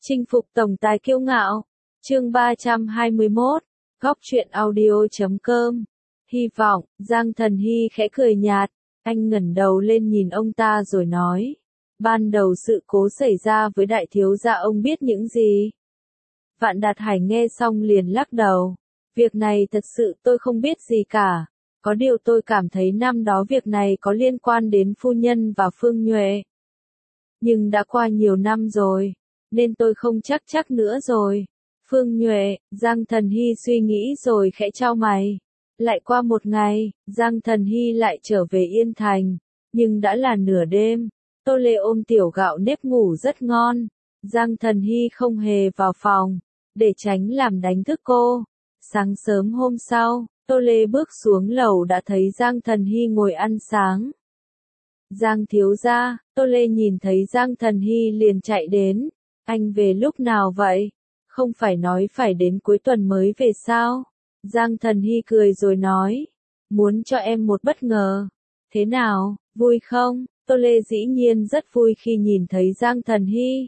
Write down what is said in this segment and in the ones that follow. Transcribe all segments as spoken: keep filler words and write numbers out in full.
Chinh phục tổng tài kiêu ngạo. Chương ba trăm hai mươi mốt. Góc truyện audio chấm com. Hy vọng, Giang Thần Hy khẽ cười nhạt, anh ngẩng đầu lên nhìn ông ta rồi nói. Ban đầu sự cố xảy ra với đại thiếu gia ông biết những gì? Vạn Đạt Hải nghe xong liền lắc đầu. Việc này thật sự tôi không biết gì cả. Có điều tôi cảm thấy năm đó việc này có liên quan đến phu nhân và Phương Nhuệ. Nhưng đã qua nhiều năm rồi, nên tôi không chắc chắc nữa rồi. Phương Nhuệ, Giang Thần Hy suy nghĩ rồi khẽ chau mày. Lại qua một ngày, Giang Thần Hy lại trở về Yên Thành, nhưng đã là nửa đêm. Tô Lê ôm tiểu gạo nếp ngủ rất ngon. Giang Thần Hy không hề vào phòng, để tránh làm đánh thức cô. Sáng sớm hôm sau, Tô Lê bước xuống lầu đã thấy Giang Thần Hy ngồi ăn sáng. Giang thiếu gia, Tô Lê nhìn thấy Giang Thần Hy liền chạy đến. Anh về lúc nào vậy? Không phải nói phải đến cuối tuần mới về sao? Giang Thần Hy cười rồi nói. Muốn cho em một bất ngờ. Thế nào, vui không? Tô Lê dĩ nhiên rất vui khi nhìn thấy Giang Thần Hy.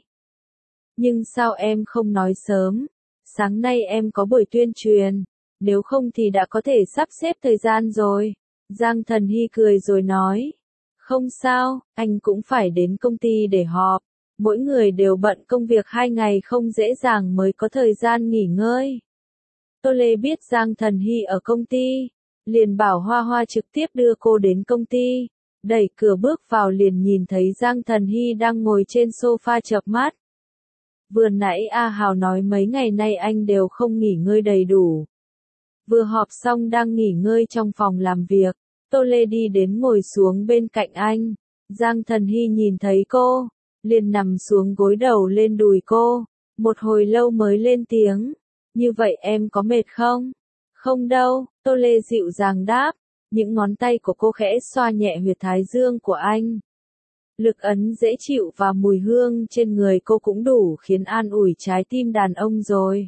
Nhưng sao em không nói sớm? Sáng nay em có buổi tuyên truyền. Nếu không thì đã có thể sắp xếp thời gian rồi. Giang Thần Hy cười rồi nói. Không sao, anh cũng phải đến công ty để họp. Mỗi người đều bận công việc hai ngày không dễ dàng mới có thời gian nghỉ ngơi. Tô Lê biết Giang Thần Hy ở công ty, liền bảo Hoa Hoa trực tiếp đưa cô đến công ty. Đẩy cửa bước vào liền nhìn thấy Giang Thần Hy đang ngồi trên sofa chợp mắt. Vừa nãy A Hào nói mấy ngày nay anh đều không nghỉ ngơi đầy đủ. Vừa họp xong đang nghỉ ngơi trong phòng làm việc, Tô Lê đi đến ngồi xuống bên cạnh anh. Giang Thần Hy nhìn thấy cô, liền nằm xuống gối đầu lên đùi cô, một hồi lâu mới lên tiếng. Như vậy em có mệt không? Không đâu, Tô Lê dịu dàng đáp. Những ngón tay của cô khẽ xoa nhẹ huyệt thái dương của anh. Lực ấn dễ chịu và mùi hương trên người cô cũng đủ khiến an ủi trái tim đàn ông rồi.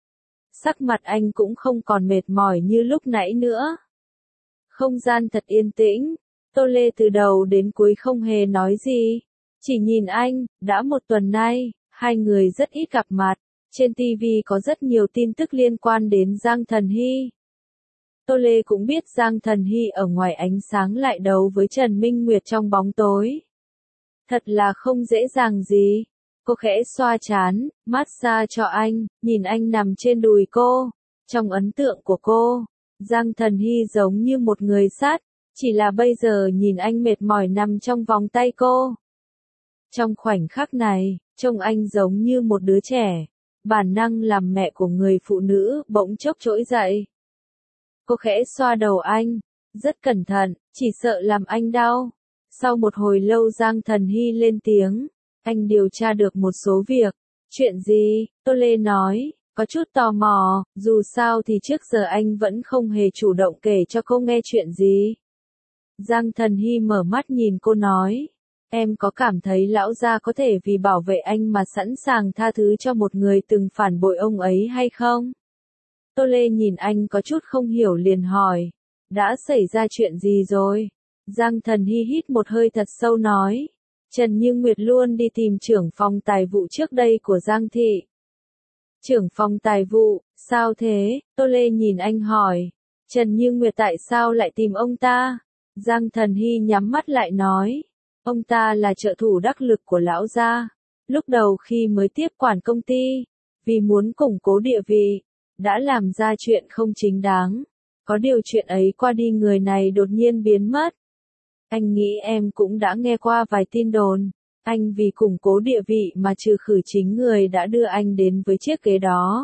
Sắc mặt anh cũng không còn mệt mỏi như lúc nãy nữa. Không gian thật yên tĩnh, Tô Lê từ đầu đến cuối không hề nói gì. Chỉ nhìn anh, đã một tuần nay, hai người rất ít gặp mặt. Trên ti vi có rất nhiều tin tức liên quan đến Giang Thần Hy. Tô Lê cũng biết Giang Thần Hy ở ngoài ánh sáng lại đấu với Trần Minh Nguyệt trong bóng tối. Thật là không dễ dàng gì. Cô khẽ xoa trán, massage cho anh, nhìn anh nằm trên đùi cô. Trong ấn tượng của cô, Giang Thần Hy giống như một người sát, chỉ là bây giờ nhìn anh mệt mỏi nằm trong vòng tay cô. Trong khoảnh khắc này, trông anh giống như một đứa trẻ. Bản năng làm mẹ của người phụ nữ bỗng chốc trỗi dậy. Cô khẽ xoa đầu anh, rất cẩn thận, chỉ sợ làm anh đau. Sau một hồi lâu Giang Thần Hy lên tiếng, anh điều tra được một số việc. Chuyện gì? Tô Lê nói, có chút tò mò, dù sao thì trước giờ anh vẫn không hề chủ động kể cho cô nghe chuyện gì. Giang Thần Hy mở mắt nhìn cô nói, em có cảm thấy lão gia có thể vì bảo vệ anh mà sẵn sàng tha thứ cho một người từng phản bội ông ấy hay không? Tô Lê nhìn anh có chút không hiểu liền hỏi, đã xảy ra chuyện gì rồi? Giang Thần Hy hít một hơi thật sâu nói, Trần Như Nguyệt luôn đi tìm trưởng phòng tài vụ trước đây của Giang Thị. Trưởng phòng tài vụ, sao thế? Tô Lê nhìn anh hỏi, Trần Như Nguyệt tại sao lại tìm ông ta? Giang Thần Hy nhắm mắt lại nói, ông ta là trợ thủ đắc lực của lão gia. Lúc đầu khi mới tiếp quản công ty, vì muốn củng cố địa vị, đã làm ra chuyện không chính đáng. Có điều chuyện ấy qua đi người này đột nhiên biến mất. Anh nghĩ em cũng đã nghe qua vài tin đồn. Anh vì củng cố địa vị mà trừ khử chính người đã đưa anh đến với chiếc ghế đó.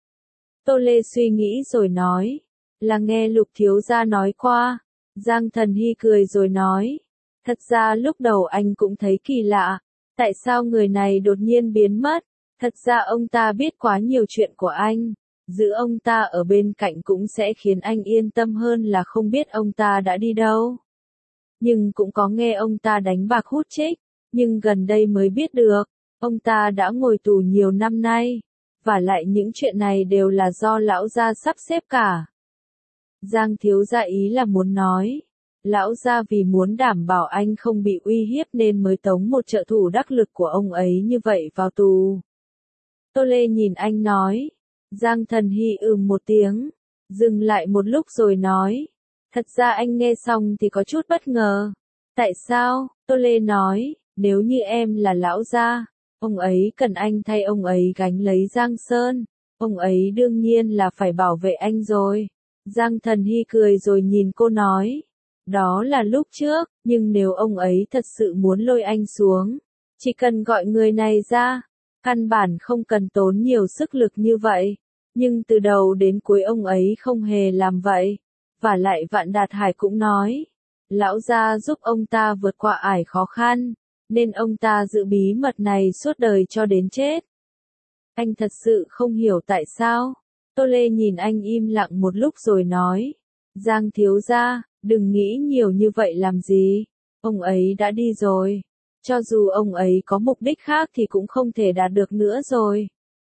Tô Lê suy nghĩ rồi nói, là nghe Lục thiếu gia nói qua. Giang Thần Hy cười rồi nói, thật ra lúc đầu anh cũng thấy kỳ lạ. Tại sao người này đột nhiên biến mất? Thật ra ông ta biết quá nhiều chuyện của anh. Giữ ông ta ở bên cạnh cũng sẽ khiến anh yên tâm hơn là không biết ông ta đã đi đâu. Nhưng cũng có nghe ông ta đánh bạc hút chích, nhưng gần đây mới biết được, ông ta đã ngồi tù nhiều năm nay, và lại những chuyện này đều là do lão gia sắp xếp cả. Giang thiếu gia ý là muốn nói, lão gia vì muốn đảm bảo anh không bị uy hiếp nên mới tống một trợ thủ đắc lực của ông ấy như vậy vào tù. Tô Lê nhìn anh nói. Giang Thần Hy ừm một tiếng, dừng lại một lúc rồi nói. Thật ra anh nghe xong thì có chút bất ngờ. Tại sao? Tô Lê nói, nếu như em là lão gia, ông ấy cần anh thay ông ấy gánh lấy Giang Sơn. Ông ấy đương nhiên là phải bảo vệ anh rồi. Giang Thần Hy cười rồi nhìn cô nói. Đó là lúc trước, nhưng nếu ông ấy thật sự muốn lôi anh xuống, chỉ cần gọi người này ra, căn bản không cần tốn nhiều sức lực như vậy. Nhưng từ đầu đến cuối ông ấy không hề làm vậy. Và lại Vạn Đạt Hải cũng nói, lão gia giúp ông ta vượt qua ải khó khăn, nên ông ta giữ bí mật này suốt đời cho đến chết. Anh thật sự không hiểu tại sao. Tô Lê nhìn anh im lặng một lúc rồi nói, Giang thiếu gia, đừng nghĩ nhiều như vậy làm gì, ông ấy đã đi rồi. Cho dù ông ấy có mục đích khác thì cũng không thể đạt được nữa rồi.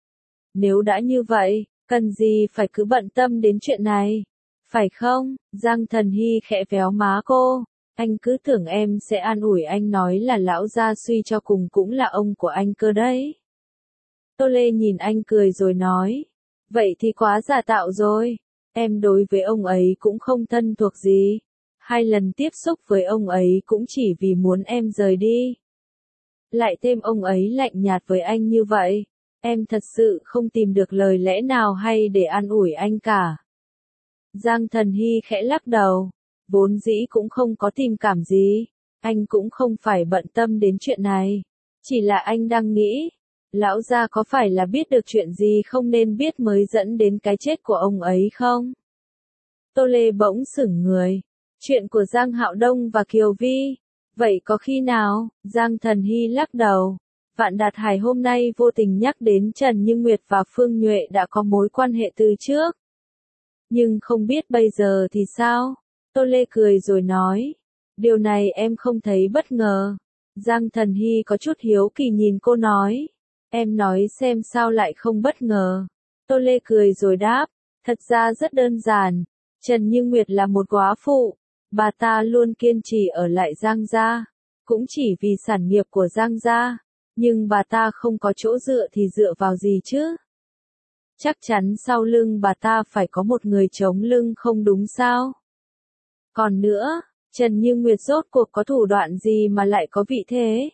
Nếu đã như vậy, cần gì phải cứ bận tâm đến chuyện này, phải không? Giang Thần Hy khẽ véo má cô, anh cứ tưởng em sẽ an ủi anh nói là lão gia suy cho cùng cũng là ông của anh cơ đấy. Tô Lê nhìn anh cười rồi nói, vậy thì quá giả tạo rồi, em đối với ông ấy cũng không thân thuộc gì. Hai lần tiếp xúc với ông ấy cũng chỉ vì muốn em rời đi. Lại thêm ông ấy lạnh nhạt với anh như vậy, em thật sự không tìm được lời lẽ nào hay để an ủi anh cả. Giang Thần Hy khẽ lắc đầu, vốn dĩ cũng không có tình cảm gì, anh cũng không phải bận tâm đến chuyện này, chỉ là anh đang nghĩ, lão gia có phải là biết được chuyện gì không nên biết mới dẫn đến cái chết của ông ấy không? Tô Lê bỗng sững người, chuyện của Giang Hạo Đông và Kiều Vi, vậy có khi nào? Giang Thần Hy lắc đầu. Vạn Đạt Hải hôm nay vô tình nhắc đến Trần Như Nguyệt và Phương Nhuệ đã có mối quan hệ từ trước. Nhưng không biết bây giờ thì sao? Tô Lê cười rồi nói. Điều này em không thấy bất ngờ. Giang Thần Hy có chút hiếu kỳ nhìn cô nói. Em nói xem sao lại không bất ngờ. Tô Lê cười rồi đáp. Thật ra rất đơn giản. Trần Như Nguyệt là một góa phụ. Bà ta luôn kiên trì ở lại Giang gia. Cũng chỉ vì sản nghiệp của Giang gia. Nhưng bà ta không có chỗ dựa thì dựa vào gì chứ? Chắc chắn sau lưng bà ta phải có một người chống lưng không đúng sao? Còn nữa, Trần Như Nguyệt rốt cuộc có thủ đoạn gì mà lại có vị thế?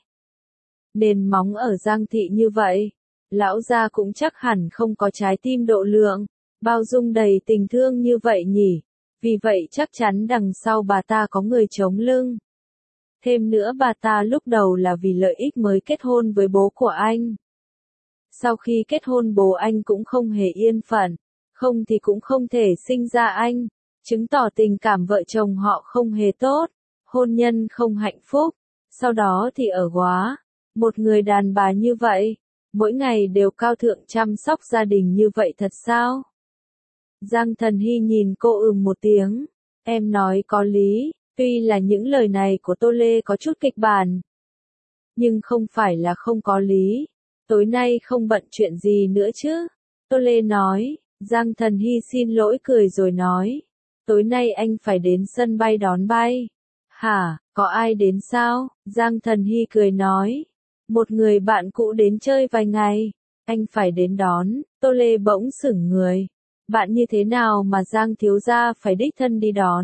Nền móng ở Giang thị như vậy, lão gia cũng chắc hẳn không có trái tim độ lượng, bao dung đầy tình thương như vậy nhỉ? Vì vậy chắc chắn đằng sau bà ta có người chống lưng. Thêm nữa bà ta lúc đầu là vì lợi ích mới kết hôn với bố của anh. Sau khi kết hôn bố anh cũng không hề yên phận, không thì cũng không thể sinh ra anh, chứng tỏ tình cảm vợ chồng họ không hề tốt, hôn nhân không hạnh phúc. Sau đó thì ở góa, một người đàn bà như vậy, mỗi ngày đều cao thượng chăm sóc gia đình như vậy thật sao? Giang Thần Hy nhìn cô ừm một tiếng, em nói có lý. Tuy là những lời này của Tô Lê có chút kịch bản, nhưng không phải là không có lý. Tối nay không bận chuyện gì nữa chứ? Tô Lê nói. Giang Thần Hy xin lỗi cười rồi nói. Tối nay anh phải đến sân bay đón bay. Hả, có ai đến sao? Giang Thần Hy cười nói. Một người bạn cũ đến chơi vài ngày. Anh phải đến đón. Tô Lê bỗng sững người. Bạn như thế nào mà Giang thiếu gia phải đích thân đi đón?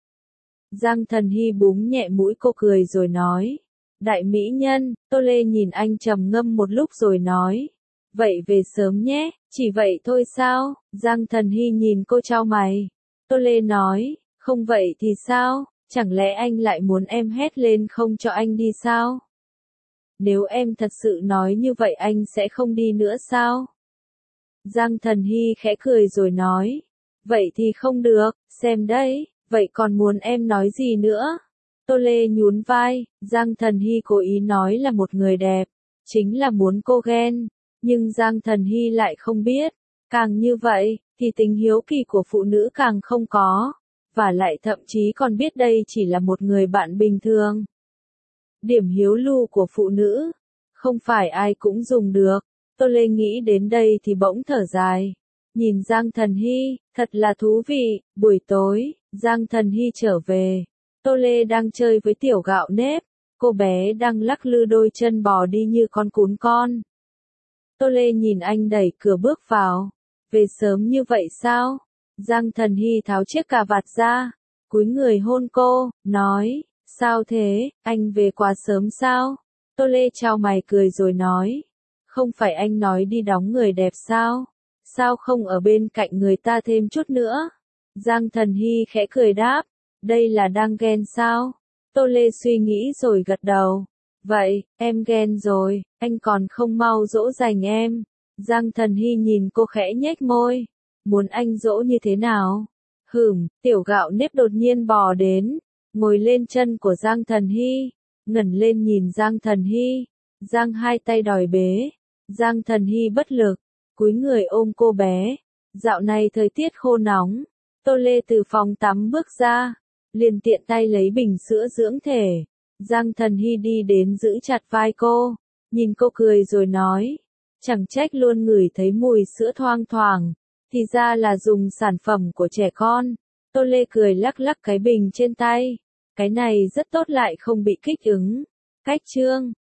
Giang Thần Hy búng nhẹ mũi cô cười rồi nói. Đại mỹ nhân. Tô Lê nhìn anh trầm ngâm một lúc rồi nói. Vậy về sớm nhé, chỉ vậy thôi sao? Giang Thần Hy nhìn cô chau mày. Tô Lê nói, không vậy thì sao? Chẳng lẽ anh lại muốn em hét lên không cho anh đi sao? Nếu em thật sự nói như vậy anh sẽ không đi nữa sao? Giang Thần Hy khẽ cười rồi nói. Vậy thì không được, xem đấy. Vậy còn muốn em nói gì nữa? Tô Lê nhún vai, Giang Thần Hy cố ý nói là một người đẹp, chính là muốn cô ghen, nhưng Giang Thần Hy lại không biết, càng như vậy, thì tính hiếu kỳ của phụ nữ càng không có, và lại thậm chí còn biết đây chỉ là một người bạn bình thường. Điểm hiếu lưu của phụ nữ, không phải ai cũng dùng được. Tô Lê nghĩ đến đây thì bỗng thở dài. Nhìn Giang Thần Hy, thật là thú vị. Buổi tối, Giang Thần Hy trở về. Tô Lê đang chơi với tiểu gạo nếp. Cô bé đang lắc lư đôi chân bò đi như con cún con. Tô Lê nhìn anh đẩy cửa bước vào. Về sớm như vậy sao? Giang Thần Hy tháo chiếc cà vạt ra, cúi người hôn cô, nói, sao thế, anh về quá sớm sao? Tô Lê chau mày cười rồi nói, không phải anh nói đi đóng người đẹp sao? Sao không ở bên cạnh người ta thêm chút nữa? Giang Thần Hy khẽ cười đáp, đây là đang ghen sao? Tô Lê suy nghĩ rồi gật đầu. Vậy, em ghen rồi, anh còn không mau dỗ dành em. Giang Thần Hy nhìn cô khẽ nhếch môi. Muốn anh dỗ như thế nào? Hửm, tiểu gạo nếp đột nhiên bò đến, ngồi lên chân của Giang Thần Hy, ngẩng lên nhìn Giang Thần Hy. Giang hai tay đòi bế. Giang Thần Hy bất lực, cúi người ôm cô bé. Dạo này thời tiết khô nóng. Tô Lê từ phòng tắm bước ra, liền tiện tay lấy bình sữa dưỡng thể. Giang Thần Hy đi đến giữ chặt vai cô, nhìn cô cười rồi nói, chẳng trách luôn ngửi thấy mùi sữa thoang thoảng, thì ra là dùng sản phẩm của trẻ con. Tô Lê cười lắc lắc cái bình trên tay, cái này rất tốt lại không bị kích ứng. Cách chương